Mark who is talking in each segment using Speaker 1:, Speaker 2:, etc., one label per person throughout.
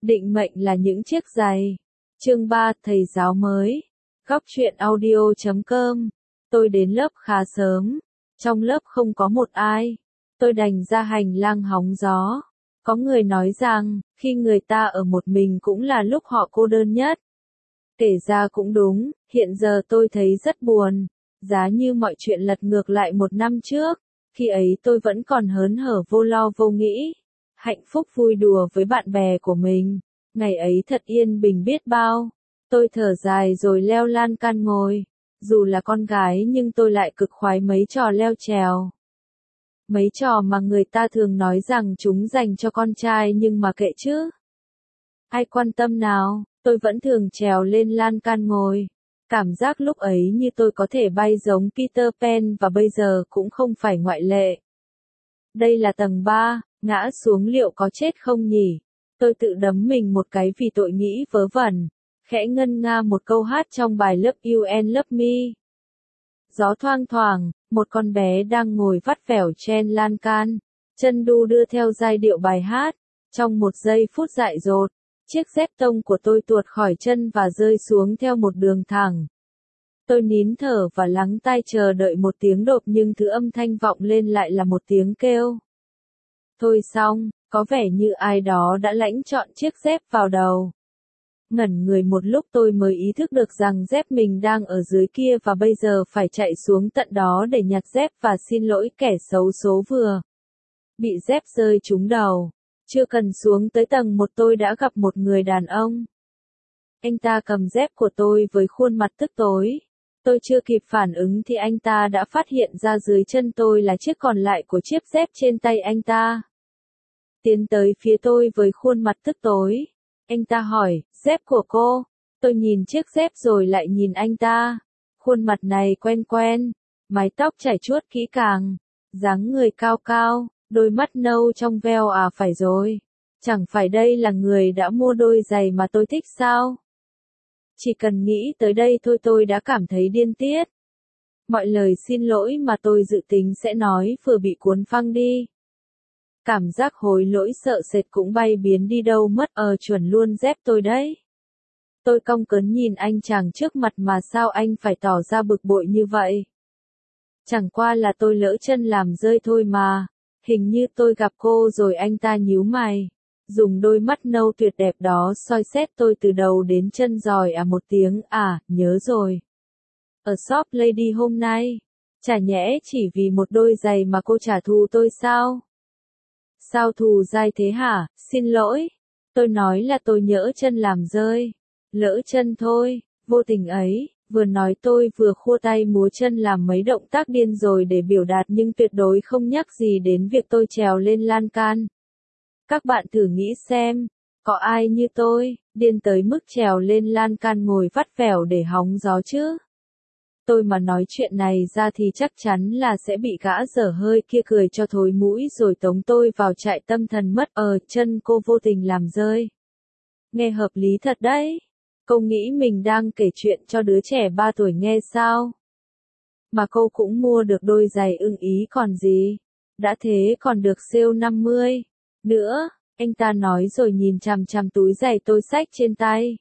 Speaker 1: Định mệnh là những chiếc giày. Chương 3, thầy giáo mới. Góc truyện audio.com. Tôi đến lớp khá sớm. Trong lớp không có một ai. Tôi đành ra hành lang hóng gió. Có người nói rằng, khi người ta ở một mình cũng là lúc họ cô đơn nhất. Kể ra cũng đúng, hiện giờ tôi thấy rất buồn. Giá như mọi chuyện lật ngược lại một năm trước. Khi ấy tôi vẫn còn hớn hở vô lo vô nghĩ. Hạnh phúc vui đùa với bạn bè của mình. Ngày ấy thật yên bình biết bao. Tôi thở dài rồi leo lan can ngồi. Dù là con gái nhưng tôi lại cực khoái mấy trò leo trèo. Mấy trò mà người ta thường nói rằng chúng dành cho con trai nhưng mà kệ chứ. Ai quan tâm nào, tôi vẫn thường trèo lên lan can ngồi. Cảm giác lúc ấy như tôi có thể bay giống Peter Pan và bây giờ cũng không phải ngoại lệ. Đây là tầng 3, ngã xuống liệu có chết không nhỉ? Tôi tự đấm mình một cái vì tội nghĩ vớ vẩn. Khẽ ngân nga một câu hát trong bài Love You and Love Me. Gió thoang thoảng, một con bé đang ngồi vắt vẻo trên lan can. Chân đu đưa theo giai điệu bài hát. Trong một giây phút dại dột, chiếc dép tông của tôi tuột khỏi chân và rơi xuống theo một đường thẳng. Tôi nín thở và lắng tai chờ đợi một tiếng đột nhưng thứ âm thanh vọng lên lại là một tiếng kêu. Thôi xong, có vẻ như ai đó đã lãnh chọn chiếc dép vào đầu. Ngẩn người một lúc tôi mới ý thức được rằng dép mình đang ở dưới kia và bây giờ phải chạy xuống tận đó để nhặt dép và xin lỗi kẻ xấu số vừa bị dép rơi trúng đầu. Chưa cần xuống tới tầng 1 tôi đã gặp một người đàn ông. Anh ta cầm dép của tôi với khuôn mặt tức tối. Tôi chưa kịp phản ứng thì anh ta đã phát hiện ra dưới chân tôi là chiếc còn lại của chiếc dép trên tay anh ta. Tiến tới phía tôi với khuôn mặt tức tối. Anh ta hỏi, dép của cô? Tôi nhìn chiếc dép rồi lại nhìn anh ta. Khuôn mặt này quen quen. Mái tóc chải chuốt kỹ càng. Dáng người cao cao, đôi mắt nâu trong veo à phải rồi. Chẳng phải đây là người đã mua đôi giày mà tôi thích sao? Chỉ cần nghĩ tới đây thôi tôi đã cảm thấy điên tiết. Mọi lời xin lỗi mà tôi dự tính sẽ nói vừa bị cuốn phăng đi. Cảm giác hối lỗi sợ sệt cũng bay biến đi đâu mất chuẩn luôn dép tôi đấy. Tôi cong cớn nhìn anh chàng trước mặt mà sao anh phải tỏ ra bực bội như vậy. Chẳng qua là tôi lỡ chân làm rơi thôi mà. Hình như tôi gặp cô rồi anh ta nhíu mày. Dùng đôi mắt nâu tuyệt đẹp đó soi xét tôi từ đầu đến chân rồi một tiếng nhớ rồi. Ở shop Lady hôm nay. Chả nhẽ chỉ vì một đôi giày mà cô trả thù tôi sao? Sao thù dai thế hả? Xin lỗi. Tôi nói là tôi nhỡ chân làm rơi. Lỡ chân thôi, vô tình ấy. Vừa nói tôi vừa khua tay múa chân làm mấy động tác điên rồi để biểu đạt nhưng tuyệt đối không nhắc gì đến việc tôi trèo lên lan can. Các bạn thử nghĩ xem, có ai như tôi, điên tới mức trèo lên lan can ngồi vắt vẻo để hóng gió chứ? Tôi mà nói chuyện này ra thì chắc chắn là sẽ bị gã dở hơi kia cười cho thối mũi rồi tống tôi vào trại tâm thần mất chân cô vô tình làm rơi. Nghe hợp lý thật đấy. Cô nghĩ mình đang kể chuyện cho đứa trẻ 3 tuổi nghe sao? Mà cô cũng mua được đôi giày ưng ý còn gì. Đã thế còn được sale 50. Nữa, anh ta nói rồi nhìn chằm chằm túi giày tôi xách trên tay.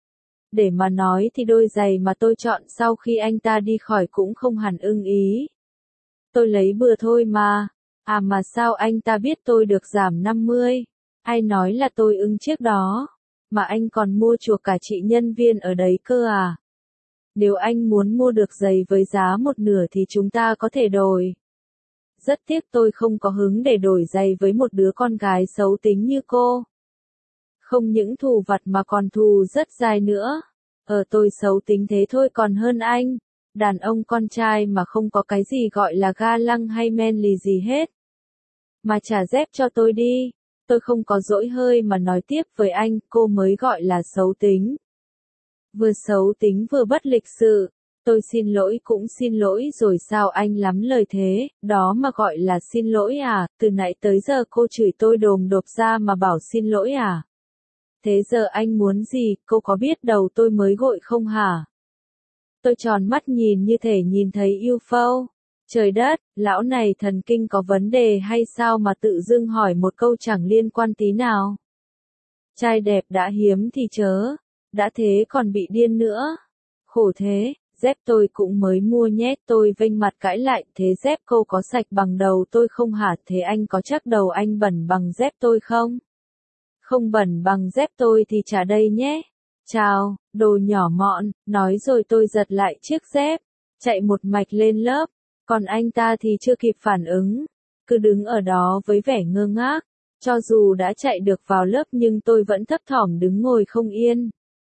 Speaker 1: Để mà nói thì đôi giày mà tôi chọn sau khi anh ta đi khỏi cũng không hẳn ưng ý. Tôi lấy bừa thôi mà. Mà sao anh ta biết tôi được giảm 50? Ai nói là tôi ưng chiếc đó? Mà anh còn mua chuộc cả chị nhân viên ở đấy cơ à? Nếu anh muốn mua được giày với giá một nửa thì chúng ta có thể đổi. Rất tiếc tôi không có hứng để đổi giày với một đứa con gái xấu tính như cô. Không những thù vặt mà còn thù rất dài nữa. Tôi xấu tính thế thôi còn hơn anh. Đàn ông con trai mà không có cái gì gọi là ga lăng hay manly gì hết. Mà trả dép cho tôi đi. Tôi không có dỗi hơi mà nói tiếp với anh, cô mới gọi là xấu tính. Vừa xấu tính vừa bất lịch sự. Tôi xin lỗi cũng xin lỗi rồi sao anh lắm lời thế, đó mà gọi là xin lỗi à? Từ nãy tới giờ cô chửi tôi đồm đột ra mà bảo xin lỗi à? Thế giờ anh muốn gì, cô có biết đầu tôi mới gội không hả? Tôi tròn mắt nhìn như thể nhìn thấy UFO. Trời đất, lão này thần kinh có vấn đề hay sao mà tự dưng hỏi một câu chẳng liên quan tí nào? Trai đẹp đã hiếm thì chớ, đã thế còn bị điên nữa. Khổ thế, dép tôi cũng mới mua nhé, tôi vênh mặt cãi lại, thế dép cô có sạch bằng đầu tôi không hả, thế anh có chắc đầu anh bẩn bằng dép tôi không? Không bẩn bằng dép tôi thì trả đây nhé. Chào, đồ nhỏ mọn, nói rồi tôi giật lại chiếc dép, chạy một mạch lên lớp, còn anh ta thì chưa kịp phản ứng, cứ đứng ở đó với vẻ ngơ ngác. Cho dù đã chạy được vào lớp nhưng tôi vẫn thấp thỏm đứng ngồi không yên.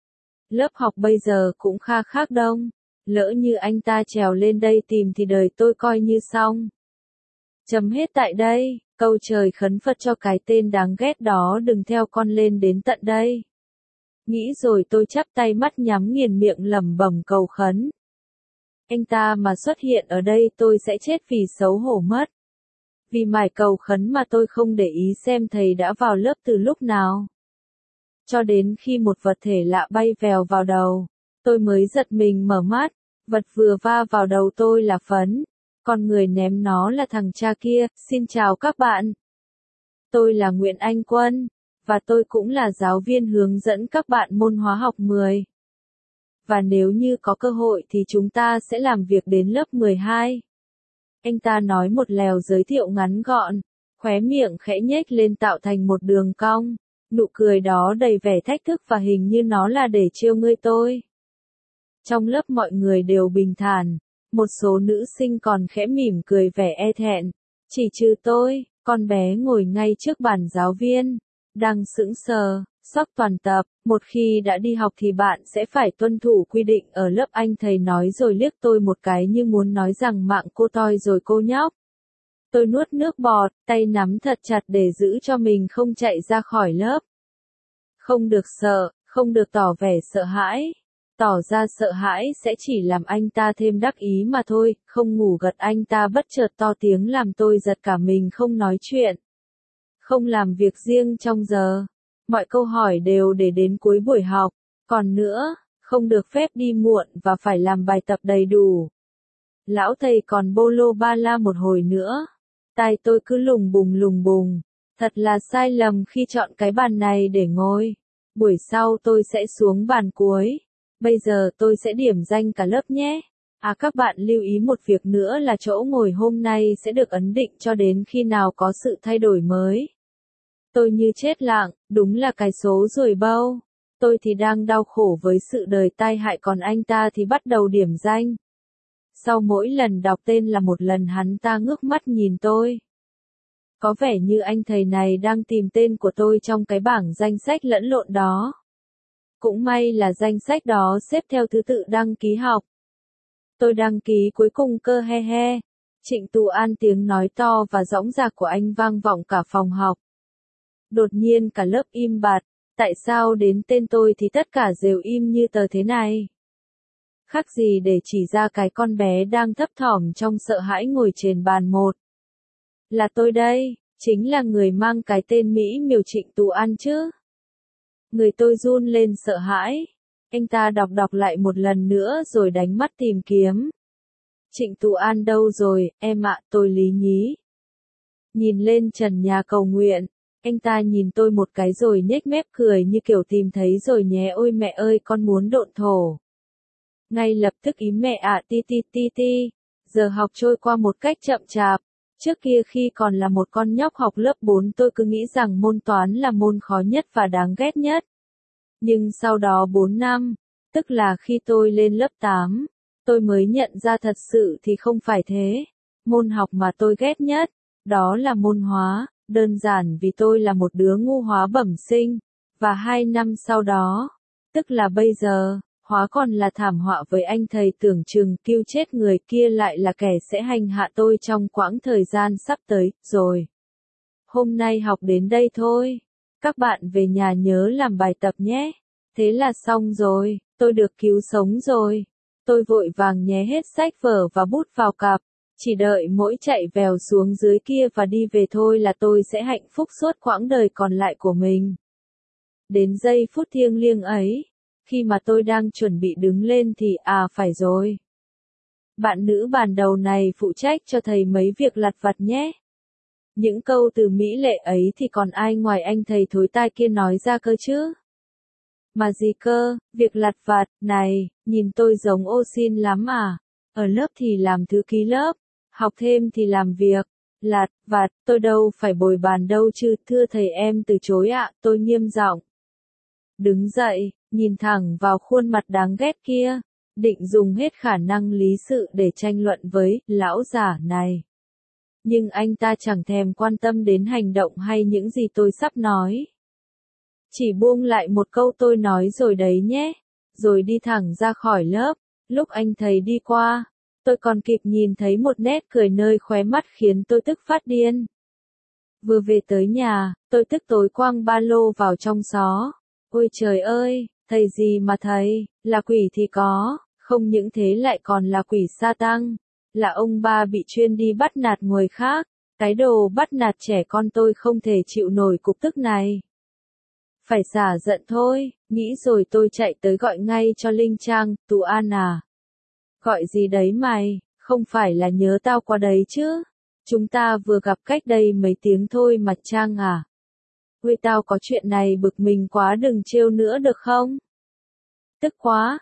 Speaker 1: Lớp học bây giờ cũng kha khá đông, lỡ như anh ta trèo lên đây tìm thì đời tôi coi như xong. Chấm hết tại đây, câu trời khấn Phật cho cái tên đáng ghét đó đừng theo con lên đến tận đây. Nghĩ rồi tôi chắp tay mắt nhắm nghiền miệng lẩm bẩm cầu khấn. Anh ta mà xuất hiện ở đây tôi sẽ chết vì xấu hổ mất. Vì mải cầu khấn mà tôi không để ý xem thầy đã vào lớp từ lúc nào. Cho đến khi một vật thể lạ bay vèo vào đầu, tôi mới giật mình mở mắt, vật vừa va vào đầu tôi là phấn, còn người ném nó là thằng cha kia. Xin chào các bạn. Tôi là Nguyễn Anh Quân, và tôi cũng là giáo viên hướng dẫn các bạn môn hóa học 10. Và nếu như có cơ hội thì chúng ta sẽ làm việc đến lớp 12. Anh ta nói một lèo giới thiệu ngắn gọn, khóe miệng khẽ nhếch lên tạo thành một đường cong, nụ cười đó đầy vẻ thách thức và hình như nó là để trêu ngươi tôi. Trong lớp mọi người đều bình thản, một số nữ sinh còn khẽ mỉm cười vẻ e thẹn, chỉ trừ tôi, con bé ngồi ngay trước bàn giáo viên, đang sững sờ, sốc toàn tập, một khi đã đi học thì bạn sẽ phải tuân thủ quy định ở lớp, anh thầy nói rồi liếc tôi một cái như muốn nói rằng mạng cô toi rồi cô nhóc. Tôi nuốt nước bọt, tay nắm thật chặt để giữ cho mình không chạy ra khỏi lớp. Không được sợ, không được tỏ vẻ sợ hãi. Tỏ ra sợ hãi sẽ chỉ làm anh ta thêm đắc ý mà thôi. Không ngủ gật anh ta bất chợt to tiếng làm tôi giật cả mình không nói chuyện. Không làm việc riêng trong giờ. Mọi câu hỏi đều để đến cuối buổi học. Còn nữa, không được phép đi muộn và phải làm bài tập đầy đủ. Lão thầy còn bô lô ba la một hồi nữa. Tai tôi cứ lùng bùng. Thật là sai lầm khi chọn cái bàn này để ngồi. Buổi sau tôi sẽ xuống bàn cuối. Bây giờ tôi sẽ điểm danh cả lớp nhé. À các bạn lưu ý một việc nữa là chỗ ngồi hôm nay sẽ được ấn định cho đến khi nào có sự thay đổi mới. Tôi như chết lặng, đúng là cái số ruồi bâu. Tôi thì đang đau khổ với sự đời tai hại còn anh ta thì bắt đầu điểm danh. Sau mỗi lần đọc tên là một lần hắn ta ngước mắt nhìn tôi. Có vẻ như anh thầy này đang tìm tên của tôi trong cái bảng danh sách lẫn lộn đó. Cũng may là danh sách đó xếp theo thứ tự đăng ký học. Tôi đăng ký cuối cùng cơ he he. Trịnh Tú An tiếng nói to và dõng dạc của anh vang vọng cả phòng học. Đột nhiên cả lớp im bặt, tại sao đến tên tôi thì tất cả đều im như tờ thế này? Khác gì để chỉ ra cái con bé đang thấp thỏm trong sợ hãi ngồi trên bàn một. Là tôi đây, chính là người mang cái tên Mỹ miều Trịnh Tú An chứ. Người tôi run lên sợ hãi. Anh ta đọc lại một lần nữa rồi đánh mắt tìm kiếm. Trịnh Tú An đâu rồi, em ạ, tôi Lý Nhí. Nhìn lên trần nhà cầu nguyện, anh ta nhìn tôi một cái rồi nhếch mép cười như kiểu tìm thấy rồi nhé, ôi mẹ ơi con muốn độn thổ. Ngay lập tức ý mẹ ạ, ti. Giờ học trôi qua một cách chậm chạp. Trước kia khi còn là một con nhóc học lớp 4 tôi cứ nghĩ rằng môn toán là môn khó nhất và đáng ghét nhất. Nhưng sau đó 4 năm, tức là khi tôi lên lớp 8, tôi mới nhận ra thật sự thì không phải thế. Môn học mà tôi ghét nhất, đó là môn hóa, đơn giản vì tôi là một đứa ngu hóa bẩm sinh. Và 2 năm sau đó, tức là bây giờ, hóa còn là thảm họa với anh thầy tưởng chừng kêu chết người kia lại là kẻ sẽ hành hạ tôi trong quãng thời gian sắp tới, rồi. Hôm nay học đến đây thôi. Các bạn về nhà nhớ làm bài tập nhé. Thế là xong rồi, tôi được cứu sống rồi. Tôi vội vàng nhé hết sách vở và bút vào cặp. Chỉ đợi mỗi chạy vèo xuống dưới kia và đi về thôi là tôi sẽ hạnh phúc suốt quãng đời còn lại của mình. Đến giây phút thiêng liêng ấy, khi mà tôi đang chuẩn bị đứng lên thì phải rồi. Bạn nữ bàn đầu này phụ trách cho thầy mấy việc lặt vặt nhé. Những câu từ mỹ lệ ấy thì còn ai ngoài anh thầy thối tai kia nói ra cơ chứ? Mà gì cơ, việc lặt vặt, này, nhìn tôi giống ô xin lắm à? Ở lớp thì làm thư ký lớp, học thêm thì làm việc, lặt vặt, tôi đâu phải bồi bàn đâu chứ, thưa thầy em từ chối ạ, tôi nghiêm giọng. Đứng dậy, nhìn thẳng vào khuôn mặt đáng ghét kia, định dùng hết khả năng lý sự để tranh luận với lão già này. Nhưng anh ta chẳng thèm quan tâm đến hành động hay những gì tôi sắp nói. Chỉ buông lại một câu tôi nói rồi đấy nhé, rồi đi thẳng ra khỏi lớp. Lúc anh thầy đi qua, tôi còn kịp nhìn thấy một nét cười nơi khóe mắt khiến tôi tức phát điên. Vừa về tới nhà, tôi tức tối quăng ba lô vào trong xó. Ôi trời ơi, thầy gì mà thầy, là quỷ thì có, không những thế lại còn là quỷ sa tăng, là ông ba bị chuyên đi bắt nạt người khác, cái đồ bắt nạt trẻ con tôi không thể chịu nổi cục tức này. Phải xả giận thôi, nghĩ rồi tôi chạy tới gọi ngay cho Linh Trang, Tú An à. Gọi gì đấy mày, không phải là nhớ tao qua đấy chứ? Chúng ta vừa gặp cách đây mấy tiếng thôi mà Trang à. Ui tao có chuyện này bực mình quá đừng trêu nữa được không? Tức quá,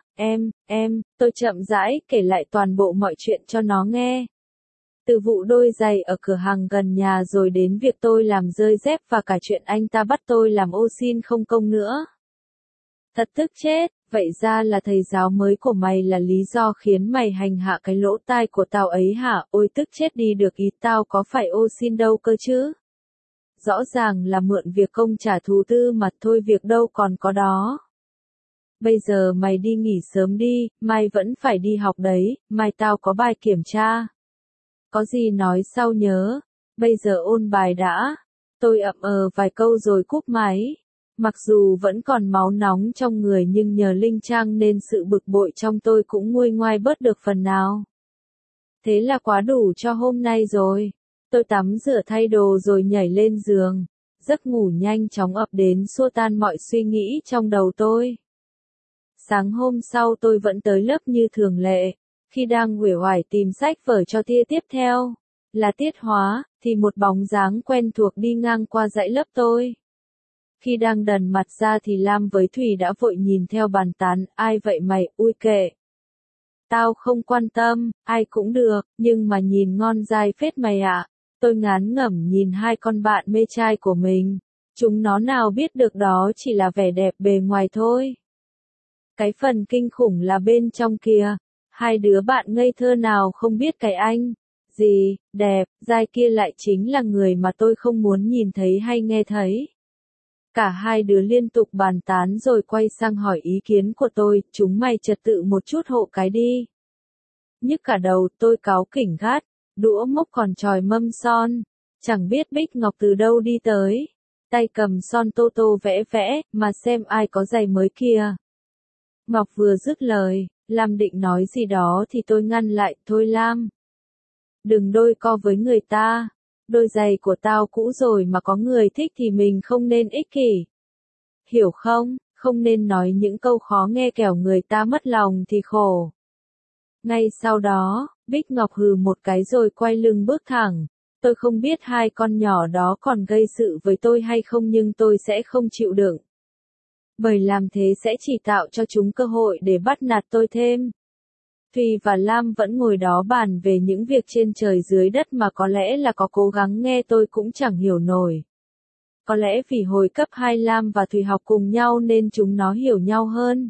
Speaker 1: tôi chậm rãi kể lại toàn bộ mọi chuyện cho nó nghe. Từ vụ đôi giày ở cửa hàng gần nhà rồi đến việc tôi làm rơi dép và cả chuyện anh ta bắt tôi làm ô xin không công nữa. Thật tức chết, vậy ra là thầy giáo mới của mày là lý do khiến mày hành hạ cái lỗ tai của tao ấy hả? Ôi tức chết đi được, ý tao có phải ô xin đâu cơ chứ? Rõ ràng là mượn việc công trả thù tư mà thôi, việc đâu còn có đó. Bây giờ mày đi nghỉ sớm đi, mai vẫn phải đi học đấy, mai tao có bài kiểm tra. Có gì nói sau nhớ, bây giờ ôn bài đã. Tôi ậm vài câu rồi cúp máy. Mặc dù vẫn còn máu nóng trong người nhưng nhờ Linh Trang nên sự bực bội trong tôi cũng nguôi ngoai bớt được phần nào. Thế là quá đủ cho hôm nay rồi. Tôi tắm rửa thay đồ rồi nhảy lên giường. Giấc ngủ nhanh chóng ập đến xua tan mọi suy nghĩ trong đầu tôi. Sáng hôm sau tôi vẫn tới lớp như thường lệ. Khi đang uể oải tìm sách vở cho tia tiếp theo, là tiết hóa, thì một bóng dáng quen thuộc đi ngang qua dãy lớp tôi. Khi đang đần mặt ra thì Lam với Thùy đã vội nhìn theo bàn tán, ai vậy mày, ui kệ. Tao không quan tâm, ai cũng được, nhưng mà nhìn ngon dai phết mày ạ. Tôi ngán ngẩm nhìn hai con bạn mê trai của mình. Chúng nó nào biết được đó chỉ là vẻ đẹp bề ngoài thôi. Cái phần kinh khủng là bên trong kìa. Hai đứa bạn ngây thơ nào không biết cái anh gì, đẹp, dai kia lại chính là người mà tôi không muốn nhìn thấy hay nghe thấy. Cả hai đứa liên tục bàn tán rồi quay sang hỏi ý kiến của tôi, chúng mày trật tự một chút hộ cái đi. Nhức cả đầu, tôi cáu kỉnh gắt, đũa mốc còn chòi mâm son, chẳng biết Bích Ngọc từ đâu đi tới, tay cầm son tô tô vẽ vẽ, mà xem ai có giày mới kìa. Ngọc vừa dứt lời, Lam định nói gì đó thì tôi ngăn lại, thôi Lam. Đừng đôi co với người ta, đôi giày của tao cũ rồi mà có người thích thì mình không nên ích kỷ. Hiểu không, không nên nói những câu khó nghe kẻo người ta mất lòng thì khổ. Ngay sau đó, Bích Ngọc hừ một cái rồi quay lưng bước thẳng. Tôi không biết hai con nhỏ đó còn gây sự với tôi hay không nhưng tôi sẽ không chịu đựng. Bởi làm thế sẽ chỉ tạo cho chúng cơ hội để bắt nạt tôi thêm. Thùy và Lam vẫn ngồi đó bàn về những việc trên trời dưới đất mà có lẽ là có cố gắng nghe tôi cũng chẳng hiểu nổi. Có lẽ vì hồi cấp 2 Lam và Thùy học cùng nhau nên chúng nó hiểu nhau hơn.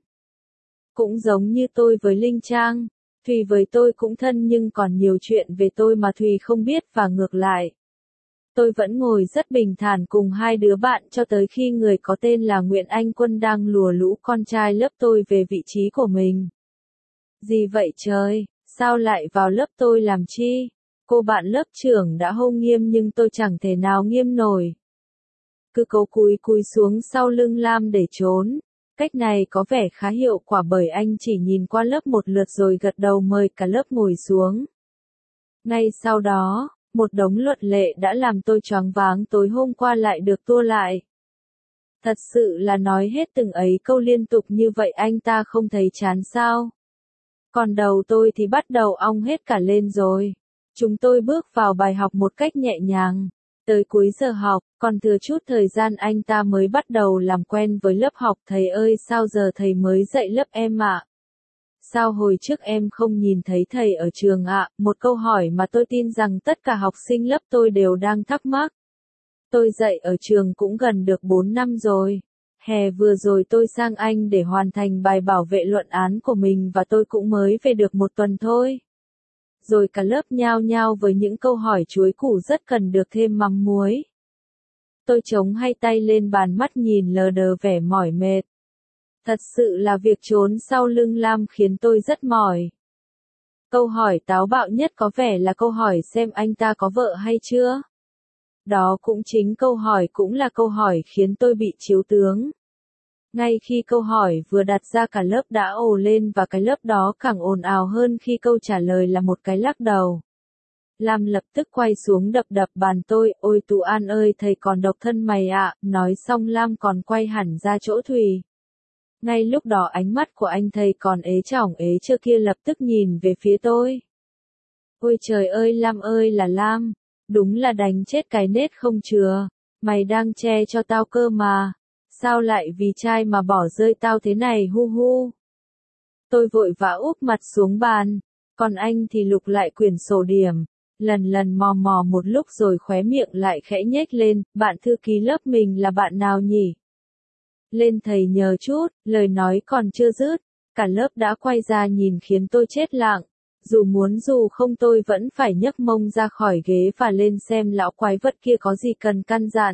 Speaker 1: Cũng giống như tôi với Linh Trang, Thùy với tôi cũng thân nhưng còn nhiều chuyện về tôi mà Thùy không biết và ngược lại. Tôi vẫn ngồi rất bình thản cùng hai đứa bạn cho tới khi người có tên là Nguyễn Anh Quân đang lùa lũ con trai lớp tôi về vị trí của mình. Gì vậy trời, sao lại vào lớp tôi làm chi? Cô bạn lớp trưởng đã hô nghiêm nhưng tôi chẳng thể nào nghiêm nổi. Cứ cố cúi xuống sau lưng Lam để trốn. Cách này có vẻ khá hiệu quả bởi anh chỉ nhìn qua lớp một lượt rồi gật đầu mời cả lớp ngồi xuống. Ngay sau đó, một đống luật lệ đã làm tôi choáng váng tối hôm qua lại được tua lại. Thật sự là nói hết từng ấy câu liên tục như vậy anh ta không thấy chán sao? Còn đầu tôi thì bắt đầu ong hết cả lên rồi. Chúng tôi bước vào bài học một cách nhẹ nhàng. Tới cuối giờ học, còn thừa chút thời gian anh ta mới bắt đầu làm quen với lớp học. Thầy ơi, sao giờ thầy mới dạy lớp em ạ? Sao hồi trước em không nhìn thấy thầy ở trường ạ? Một câu hỏi mà tôi tin rằng tất cả học sinh lớp tôi đều đang thắc mắc. Tôi dạy ở trường cũng gần được 4 năm rồi. Hè vừa rồi tôi sang Anh để hoàn thành bài bảo vệ luận án của mình và tôi cũng mới về được 1 tuần thôi. Rồi cả lớp nhao nhao với những câu hỏi chuối củ rất cần được thêm mắm muối. Tôi chống hai tay lên bàn, mắt nhìn lờ đờ vẻ mỏi mệt. Thật sự là việc trốn sau lưng Lam khiến tôi rất mỏi. Câu hỏi táo bạo nhất có vẻ là câu hỏi xem anh ta có vợ hay chưa. Đó cũng chính câu hỏi cũng là câu hỏi khiến tôi bị chiếu tướng. Ngay khi câu hỏi vừa đặt ra cả lớp đã ồ lên và cái lớp đó càng ồn ào hơn khi câu trả lời là một cái lắc đầu. Lam lập tức quay xuống đập đập bàn tôi, ôi Tú An ơi thầy còn độc thân mày ạ, nói xong Lam còn quay hẳn ra chỗ Thùy. Ngay lúc đó ánh mắt của anh thầy còn ế chỏng ế chơ kia lập tức nhìn về phía tôi. Ôi trời ơi Lam ơi là Lam, đúng là đánh chết cái nết không chừa, mày đang che cho tao cơ mà, sao lại vì trai mà bỏ rơi tao thế này hu hu. Tôi vội vã úp mặt xuống bàn, còn anh thì lục lại quyển sổ điểm, lần lần mò mò một lúc rồi khóe miệng lại khẽ nhếch lên, bạn thư ký lớp mình là bạn nào nhỉ? Lên thầy nhờ chút, lời nói còn chưa dứt, cả lớp đã quay ra nhìn khiến tôi chết lặng. Dù muốn dù không tôi vẫn phải nhấc mông ra khỏi ghế và lên xem lão quái vật kia có gì cần căn dặn.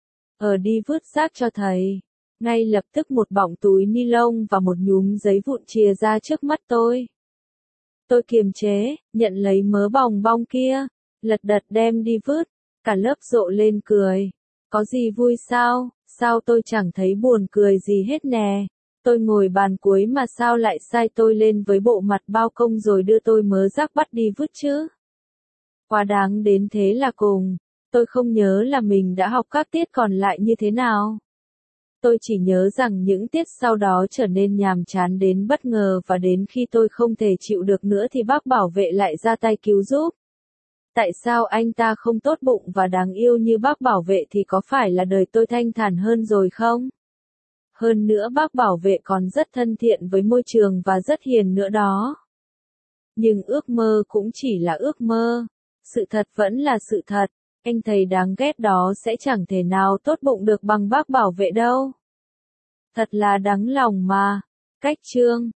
Speaker 1: Đi vứt rác cho thầy. Ngay lập tức một bọng túi ni lông và một nhúm giấy vụn chìa ra trước mắt tôi. Tôi kiềm chế, nhận lấy mớ bòng bong kia, lật đật đem đi vứt. Cả lớp rộ lên cười. Có gì vui sao? Sao tôi chẳng thấy buồn cười gì hết nè. Tôi ngồi bàn cuối mà sao lại sai tôi lên với bộ mặt bao công rồi đưa tôi mớ rác bắt đi vứt chứ? Quá đáng đến thế là cùng. Tôi không nhớ là mình đã học các tiết còn lại như thế nào. Tôi chỉ nhớ rằng những tiết sau đó trở nên nhàm chán đến bất ngờ và đến khi tôi không thể chịu được nữa thì bác bảo vệ lại ra tay cứu giúp. Tại sao anh ta không tốt bụng và đáng yêu như bác bảo vệ thì có phải là đời tôi thanh thản hơn rồi không? Hơn nữa bác bảo vệ còn rất thân thiện với môi trường và rất hiền nữa đó. Nhưng ước mơ cũng chỉ là ước mơ. Sự thật vẫn là sự thật. Anh thầy đáng ghét đó sẽ chẳng thể nào tốt bụng được bằng bác bảo vệ đâu. Thật là đáng lòng mà. Cách chương